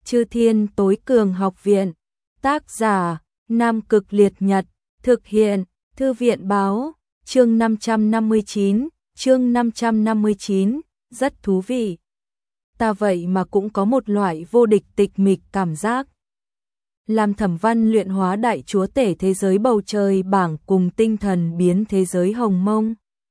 Chư Thiên Tối Cường Học Viện. Tác giả: Nam Cực Liệt Nhật. Thực hiện: Thư viện báo. Chương 559, rất thú vị. Ta vậy mà cũng có một loại vô địch tịch mịch cảm giác. Làm Thẩm Văn luyện hóa đại chúa tể thế giới bầu trời bảng cùng tinh thần biến thế giới hồng mông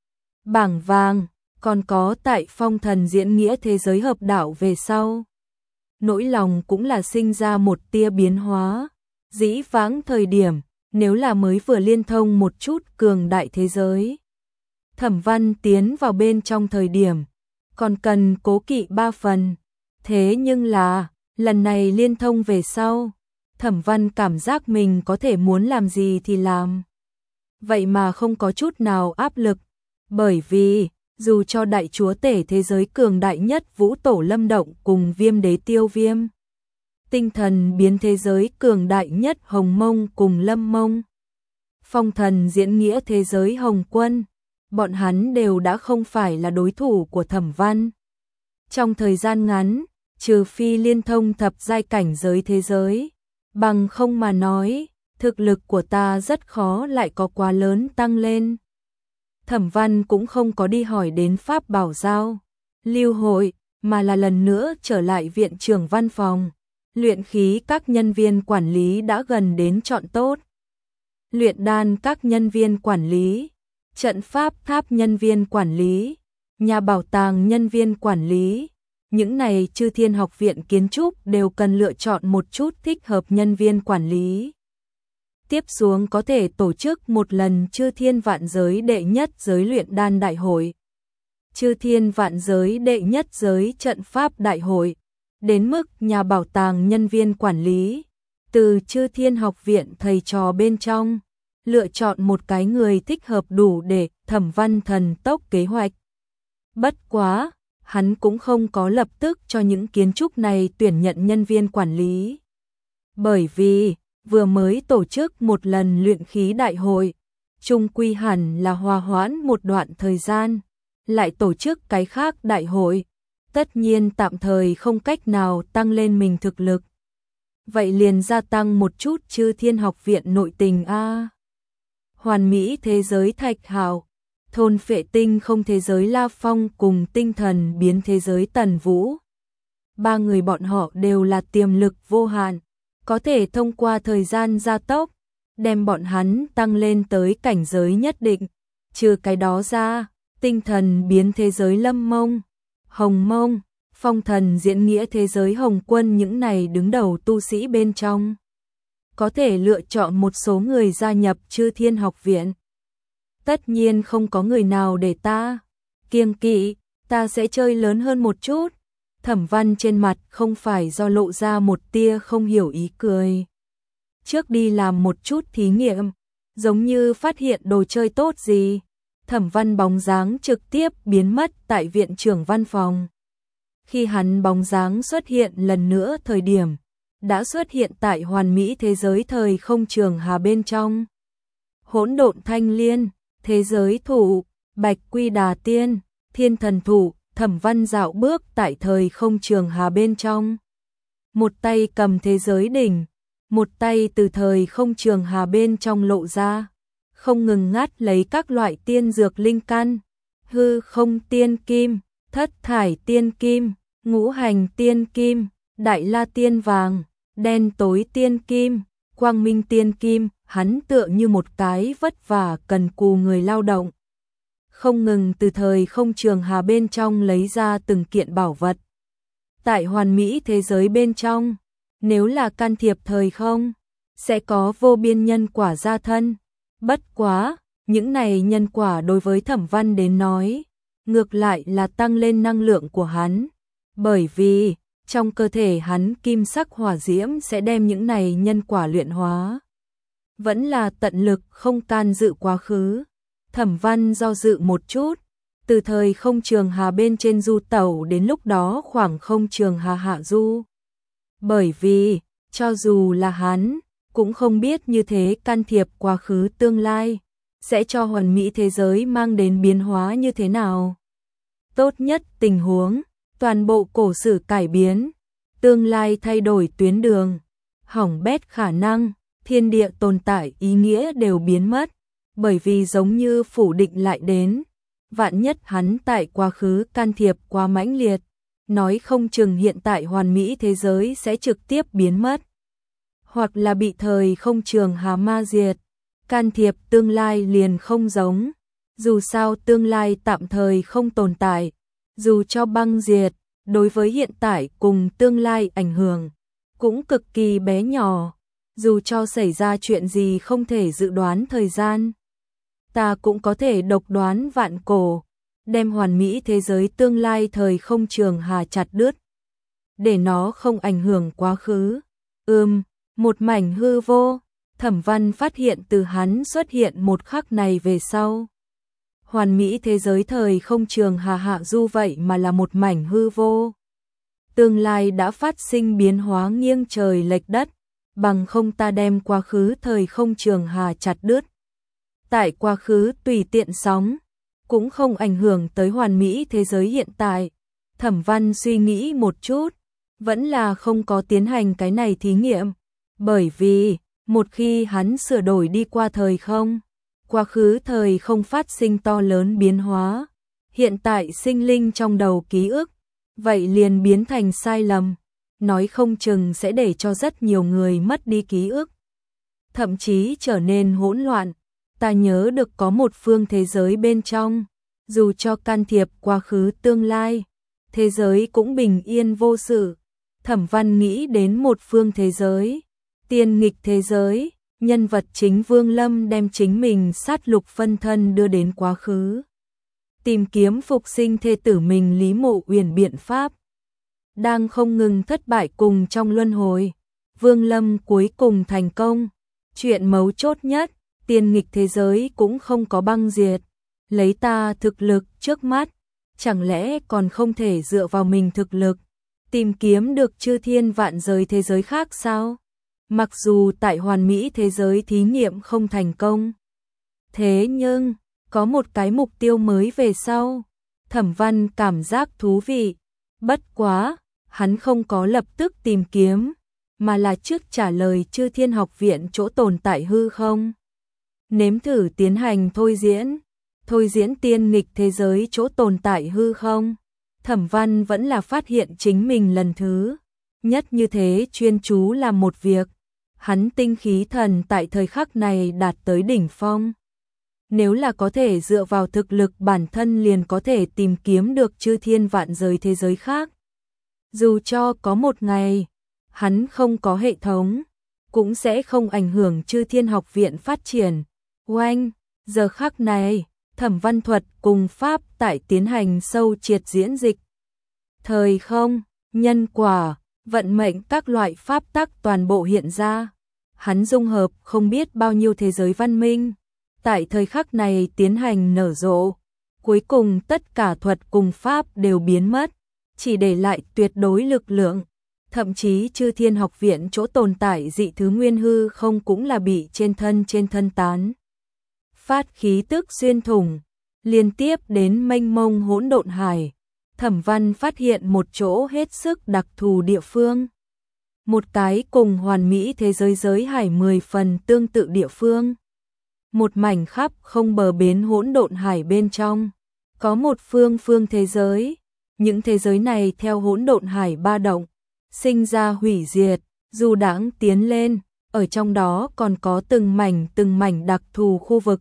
bảng vàng, còn có tại phong thần diễn nghĩa thế giới hợp đạo về sau. Nỗi lòng cũng là sinh ra một tia biến hóa. Dĩ vãng thời điểm, nếu là mới vừa liên thông một chút cường đại thế giới, Thẩm Văn tiến vào bên trong thời điểm, còn cần cố kỵ 3 phần. Thế nhưng là, lần này liên thông về sau, Thẩm Văn cảm giác mình có thể muốn làm gì thì làm. Vậy mà không có chút nào áp lực, bởi vì, dù cho đại chúa tể thế giới cường đại nhất Vũ Tổ Lâm Động cùng Viêm Đế Tiêu Viêm, tinh thần biến thế giới cường đại nhất Hồng Mông cùng Lâm Mông, phong thần diễn nghĩa thế giới Hồng Quân, bọn hắn đều đã không phải là đối thủ của Thẩm Văn. Trong thời gian ngắn, trừ phi liên thông thập giai cảnh giới thế giới, bằng không mà nói, thực lực của ta rất khó lại có quá lớn tăng lên. Thẩm Văn cũng không có đi hỏi đến Pháp Bảo Giao, Lưu Hội, mà là lần nữa trở lại viện trưởng văn phòng. Luyện khí các nhân viên quản lý đã gần đến chọn tốt. Luyện đan các nhân viên quản lý, trận pháp tháp nhân viên quản lý, nhà bảo tàng nhân viên quản lý. Những này Chư Thiên Học viện kiến trúc đều cần lựa chọn một chút thích hợp nhân viên quản lý. Tiếp xuống có thể tổ chức một lần Chư Thiên Vạn Giới đệ nhất giới luyện đan đại hội, Chư Thiên Vạn Giới đệ nhất giới trận pháp đại hội, đến mức nhà bảo tàng nhân viên quản lý, từ Chư Thiên Học viện thầy trò bên trong, lựa chọn một cái người thích hợp đủ để Thẩm Văn thần tốc kế hoạch. Bất quá, hắn cũng không có lập tức cho những kiến trúc này tuyển nhận nhân viên quản lý. Bởi vì, vừa mới tổ chức một lần luyện khí đại hội, chung quy hẳn là hòa hoãn một đoạn thời gian, lại tổ chức cái khác đại hội, tất nhiên tạm thời không cách nào tăng lên mình thực lực. Vậy liền gia tăng một chút Chư Thiên Học viện nội tình a. Hoàn Mỹ thế giới Thạch Hạo, thôn phệ tinh không thế giới La Phong cùng tinh thần biến thế giới Tần Vũ. 3 người bọn họ đều là tiềm lực vô hạn, có thể thông qua thời gian gia tốc, đem bọn hắn tăng lên tới cảnh giới nhất định. Trừ cái đó ra, tinh thần biến thế giới Lâm Mông, Hồng Mông, phong thần diễn nghĩa thế giới Hồng Quân, những này đứng đầu tu sĩ bên trong, có thể lựa chọn một số người gia nhập Chư Thiên Học viện. Tất nhiên không có người nào để ta kiêng kỵ, ta sẽ chơi lớn hơn một chút. Thẩm Văn trên mặt không phải do lộ ra một tia không hiểu ý cười. Trước đi làm một chút thí nghiệm, giống như phát hiện đồ chơi tốt gì. Thẩm Văn bóng dáng trực tiếp biến mất tại viện trưởng văn phòng. Khi hắn bóng dáng xuất hiện lần nữa thời điểm, đã xuất hiện tại hoàn mỹ thế giới thời không trường hà bên trong. Hỗn độn thanh liên, thế giới thụ, bạch quy đà tiên, thiên thần thụ. Thẩm Văn dạo bước tại thời không trường hà bên trong. Một tay cầm thế giới đỉnh, một tay từ thời không trường hà bên trong lộ ra, không ngừng ngắt lấy các loại tiên dược linh căn, hư không tiên kim, thất thải tiên kim, ngũ hành tiên kim, đại la tiên vàng, đen tối tiên kim, quang minh tiên kim. Hắn tựa như một cái vất vả cần cù người lao động, không ngừng từ thời không trường hà bên trong lấy ra từng kiện bảo vật. Tại hoàn mỹ thế giới bên trong, nếu là can thiệp thời không, sẽ có vô biên nhân quả gia thân. Bất quá, những này nhân quả đối với Thẩm Văn đến nói, ngược lại là tăng lên năng lượng của hắn. Bởi vì, trong cơ thể hắn kim sắc hỏa diễm sẽ đem những này nhân quả luyện hóa. Vẫn là tận lực không can dự quá khứ. Thẩm Văn do dự một chút, từ thời không trường hà bên trên du tẩu đến lúc đó khoảng không trường hà hạ du. Bởi vì, cho dù là hắn, cũng không biết như thế can thiệp quá khứ tương lai, sẽ cho hoàn mỹ thế giới mang đến biến hóa như thế nào. Tốt nhất tình huống, toàn bộ cổ sử cải biến, tương lai thay đổi tuyến đường, hỏng bét khả năng, thiên địa tồn tại ý nghĩa đều biến mất, bởi vì giống như phủ định lại đến, vạn nhất hắn tại quá khứ can thiệp quá mãnh liệt, nói không chừng hiện tại hoàn mỹ thế giới sẽ trực tiếp biến mất, hoặc là bị thời không trường hà ma diệt, can thiệp tương lai liền không giống, dù sao tương lai tạm thời không tồn tại, dù cho băng diệt, đối với hiện tại cùng tương lai ảnh hưởng cũng cực kỳ bé nhỏ, dù cho xảy ra chuyện gì không thể dự đoán thời gian, ta cũng có thể độc đoán vạn cổ, đem hoàn mỹ thế giới tương lai thời không trường hà chặt đứt, để nó không ảnh hưởng quá khứ. Một mảnh hư vô, Thẩm Văn phát hiện từ hắn xuất hiện một khắc này về sau. Hoàn mỹ thế giới thời không trường hà hạ du vậy mà là một mảnh hư vô. Tương lai đã phát sinh biến hóa nghiêng trời lệch đất, bằng không ta đem quá khứ thời không trường hà chặt đứt. Tại quá khứ tùy tiện sóng, cũng không ảnh hưởng tới hoàn mỹ thế giới hiện tại. Thẩm Văn suy nghĩ một chút, vẫn là không có tiến hành cái này thí nghiệm, bởi vì một khi hắn sửa đổi đi qua thời không, quá khứ thời không phát sinh to lớn biến hóa, hiện tại sinh linh trong đầu ký ức, vậy liền biến thành sai lầm, nói không chừng sẽ để cho rất nhiều người mất đi ký ức, thậm chí trở nên hỗn loạn. Ta nhớ được có một phương thế giới bên trong, dù cho can thiệp quá khứ tương lai, thế giới cũng bình yên vô sự. Thẩm Văn nghĩ đến một phương thế giới, tiên nghịch thế giới, nhân vật chính Vương Lâm đem chính mình sát lục phân thân đưa đến quá khứ, tìm kiếm phục sinh thê tử mình Lý Mộ Uyển biện pháp. Đang không ngừng thất bại cùng trong luân hồi, Vương Lâm cuối cùng thành công. Chuyện mấu chốt nhất, tiên nghịch thế giới cũng không có băng diệt, lấy ta thực lực trước mắt, chẳng lẽ còn không thể dựa vào mình thực lực, tìm kiếm được chư thiên vạn giới thế giới khác sao? Mặc dù tại hoàn mỹ thế giới thí nghiệm không thành công, thế nhưng có một cái mục tiêu mới về sau, Thẩm Văn cảm giác thú vị. Bất quá, hắn không có lập tức tìm kiếm, mà là trước trả lời chư thiên học viện chỗ tồn tại hư không. Nếm thử tiến hành thôi diễn tiên nghịch thế giới chỗ tồn tại hư không. Thẩm Văn vẫn là phát hiện chính mình lần thứ nhất như thế chuyên chú làm một việc. Hắn tinh khí thần tại thời khắc này đạt tới đỉnh phong. Nếu là có thể dựa vào thực lực bản thân liền có thể tìm kiếm được chư thiên vạn giới thế giới khác. Dù cho có một ngày, hắn không có hệ thống, cũng sẽ không ảnh hưởng chư thiên học viện phát triển. Oanh, giờ khắc này, Thẩm Văn thuật cùng pháp tại tiến hành sâu triệt diễn dịch. Thời không, nhân quả, vận mệnh các loại pháp tắc toàn bộ hiện ra. Hắn dung hợp không biết bao nhiêu thế giới văn minh. Tại thời khắc này tiến hành nở rộ. Cuối cùng tất cả thuật cùng pháp đều biến mất, chỉ để lại tuyệt đối lực lượng. Thậm chí chư thiên học viện chỗ tồn tại dị thứ nguyên hư không cũng là bị trên thân tán. Phát khí tức xuyên thủng, liên tiếp đến mênh mông hỗn độn hải. Thẩm Văn phát hiện một chỗ hết sức đặc thù địa phương. Một cái cùng hoàn mỹ thế giới giới hải 10 phần tương tự địa phương. Một mảnh khắp không bờ bến hỗn độn hải bên trong. Có một phương thế giới. Những thế giới này theo hỗn độn hải ba động, sinh ra hủy diệt, dù đãng tiến lên, ở trong đó còn có từng mảnh đặc thù khu vực.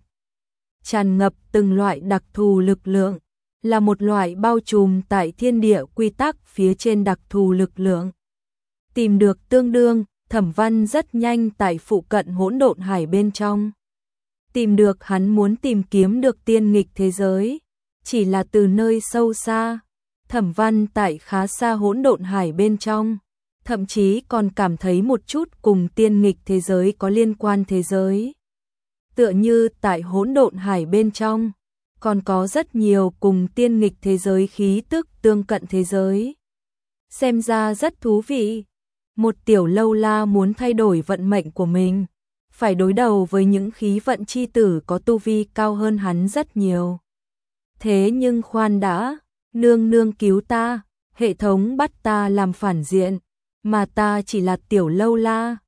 Tràn ngập từng loại đặc thù lực lượng, là một loại bao trùm tại thiên địa quy tắc phía trên đặc thù lực lượng. Tìm được tương đương, Thẩm Văn rất nhanh tại phụ cận hỗn độn hải bên trong. Tìm được hắn muốn tìm kiếm được tiên nghịch thế giới, chỉ là từ nơi sâu xa. Thẩm Văn tại khá xa hỗn độn hải bên trong, thậm chí còn cảm thấy một chút cùng tiên nghịch thế giới có liên quan thế giới. Tựa như tại hỗn độn hải bên trong, còn có rất nhiều cùng tiên nghịch thế giới khí tức tương cận thế giới. Xem ra rất thú vị. Một tiểu lâu la muốn thay đổi vận mệnh của mình, phải đối đầu với những khí vận chi tử có tu vi cao hơn hắn rất nhiều. Thế nhưng khoan đã, nương nương cứu ta, hệ thống bắt ta làm phản diện, mà ta chỉ là tiểu lâu la.